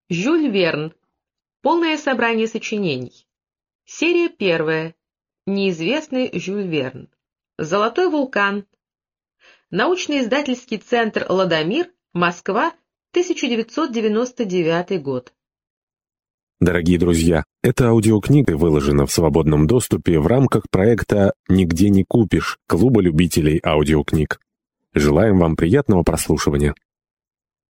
Жюль Верн. Полное собрание сочинений. Серия первая. Неизвестный Жюль Верн. Золотой вулкан. Научно-издательский центр «Ладомир», Москва, 1999 год. Дорогие друзья, эта аудиокнига выложена в свободном доступе в рамках проекта «Нигде не купишь» Клуба любителей аудиокниг. Желаем вам приятного прослушивания.